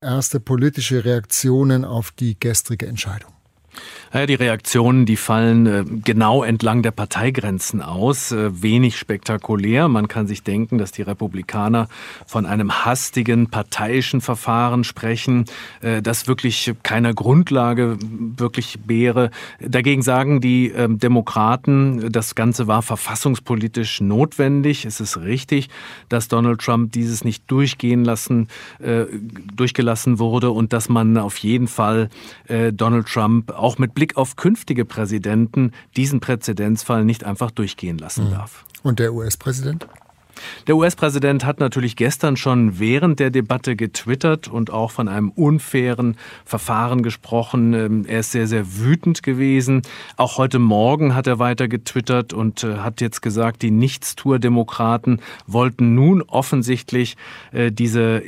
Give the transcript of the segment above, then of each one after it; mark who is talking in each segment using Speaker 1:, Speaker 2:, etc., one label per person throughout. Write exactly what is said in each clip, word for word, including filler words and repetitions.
Speaker 1: erste politische Reaktionen auf die gestrige Entscheidung?
Speaker 2: Ja, die Reaktionen, die fallen äh, genau entlang der Parteigrenzen aus, äh, wenig spektakulär. Man kann sich denken, dass die Republikaner von einem hastigen parteiischen Verfahren sprechen, äh, das wirklich keiner Grundlage wirklich wäre. Dagegen sagen die äh, Demokraten, das Ganze war verfassungspolitisch notwendig. Es ist richtig, dass Donald Trump dieses nicht durchgehen lassen, äh, durchgelassen wurde und dass man auf jeden Fall äh, Donald Trump auch mit Blick auf künftige Präsidenten diesen Präzedenzfall nicht einfach durchgehen lassen darf.
Speaker 1: Und der U S-Präsident?
Speaker 2: Der U S-Präsident hat natürlich gestern schon während der Debatte getwittert und auch von einem unfairen Verfahren gesprochen. Er ist sehr, sehr wütend gewesen. Auch heute Morgen hat er weiter getwittert und hat jetzt gesagt, die Nichtstour-Demokraten wollten nun offensichtlich diese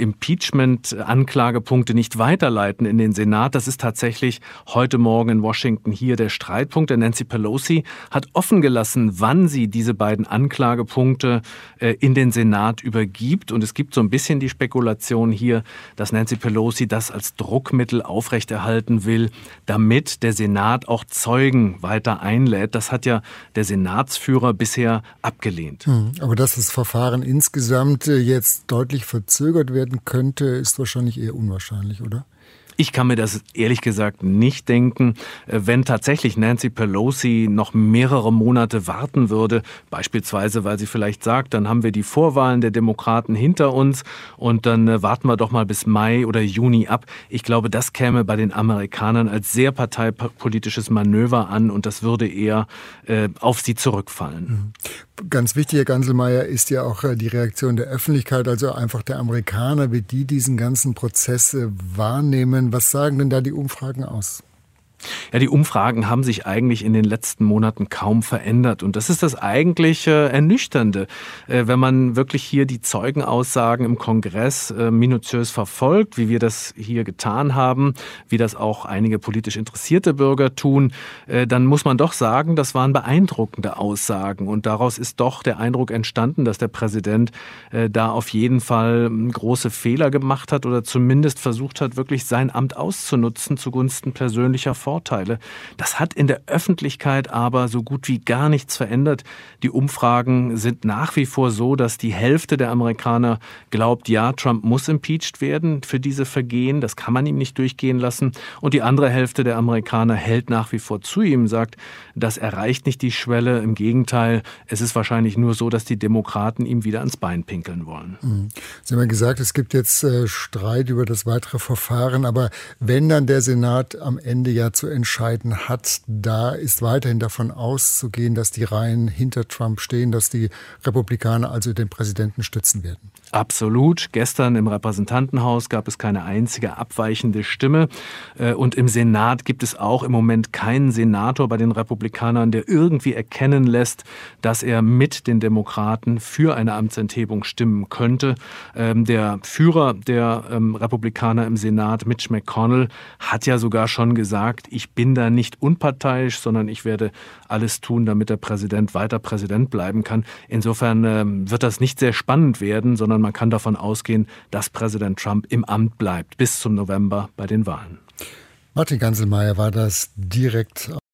Speaker 2: Impeachment-Anklagepunkte nicht weiterleiten in den Senat. Das ist tatsächlich heute Morgen in Washington hier der Streitpunkt. Denn Nancy Pelosi hat offen gelassen, wann sie diese beiden Anklagepunkte in den Senat übergibt. Und es gibt so ein bisschen die Spekulation hier, dass Nancy Pelosi das als Druckmittel aufrechterhalten will, damit der Senat auch Zeugen weiter einlädt. Das hat ja der Senatsführer bisher abgelehnt.
Speaker 1: Aber dass das Verfahren insgesamt jetzt deutlich verzögert werden könnte, ist wahrscheinlich eher unwahrscheinlich, oder?
Speaker 2: Ich kann mir das ehrlich gesagt nicht denken. Wenn tatsächlich Nancy Pelosi noch mehrere Monate warten würde, beispielsweise weil sie vielleicht sagt, dann haben wir die Vorwahlen der Demokraten hinter uns und dann warten wir doch mal bis Mai oder Juni ab. Ich glaube, das käme bei den Amerikanern als sehr parteipolitisches Manöver an und das würde eher äh, auf sie zurückfallen.
Speaker 1: Ganz wichtig, Herr Ganselmeier, ist ja auch die Reaktion der Öffentlichkeit, also einfach der Amerikaner, wie die diesen ganzen Prozess wahrnehmen. Was sagen denn da die Umfragen aus?
Speaker 2: Ja, die Umfragen haben sich eigentlich in den letzten Monaten kaum verändert. Und das ist das eigentlich äh, Ernüchternde. Äh, wenn man wirklich hier die Zeugenaussagen im Kongress äh, minutiös verfolgt, wie wir das hier getan haben, wie das auch einige politisch interessierte Bürger tun, äh, dann muss man doch sagen, das waren beeindruckende Aussagen. Und daraus ist doch der Eindruck entstanden, dass der Präsident äh, da auf jeden Fall große Fehler gemacht hat oder zumindest versucht hat, wirklich sein Amt auszunutzen zugunsten persönlicher Vorteile. Vorteile. Das hat in der Öffentlichkeit aber so gut wie gar nichts verändert. Die Umfragen sind nach wie vor so, dass die Hälfte der Amerikaner glaubt, ja, Trump muss impeached werden für diese Vergehen. Das kann man ihm nicht durchgehen lassen. Und die andere Hälfte der Amerikaner hält nach wie vor zu ihm, sagt, das erreicht nicht die Schwelle. Im Gegenteil, es ist wahrscheinlich nur so, dass die Demokraten ihm wieder ans Bein pinkeln wollen.
Speaker 1: Mhm. Sie haben ja gesagt, es gibt jetzt äh, Streit über das weitere Verfahren. Aber wenn dann der Senat am Ende ja zu entscheiden hat, da ist weiterhin davon auszugehen, dass die Reihen hinter Trump stehen, dass die Republikaner also den Präsidenten stützen werden.
Speaker 2: Absolut. Gestern im Repräsentantenhaus gab es keine einzige abweichende Stimme. Und im Senat gibt es auch im Moment keinen Senator bei den Republikanern, der irgendwie erkennen lässt, dass er mit den Demokraten für eine Amtsenthebung stimmen könnte. Der Führer der Republikaner im Senat, Mitch McConnell, hat ja sogar schon gesagt, ich bin da nicht unparteiisch, sondern ich werde alles tun, damit der Präsident weiter Präsident bleiben kann. Insofern wird das nicht sehr spannend werden, sondern man kann davon ausgehen, dass Präsident Trump im Amt bleibt bis zum November bei den Wahlen.
Speaker 1: Martin Ganselmeier war das direkt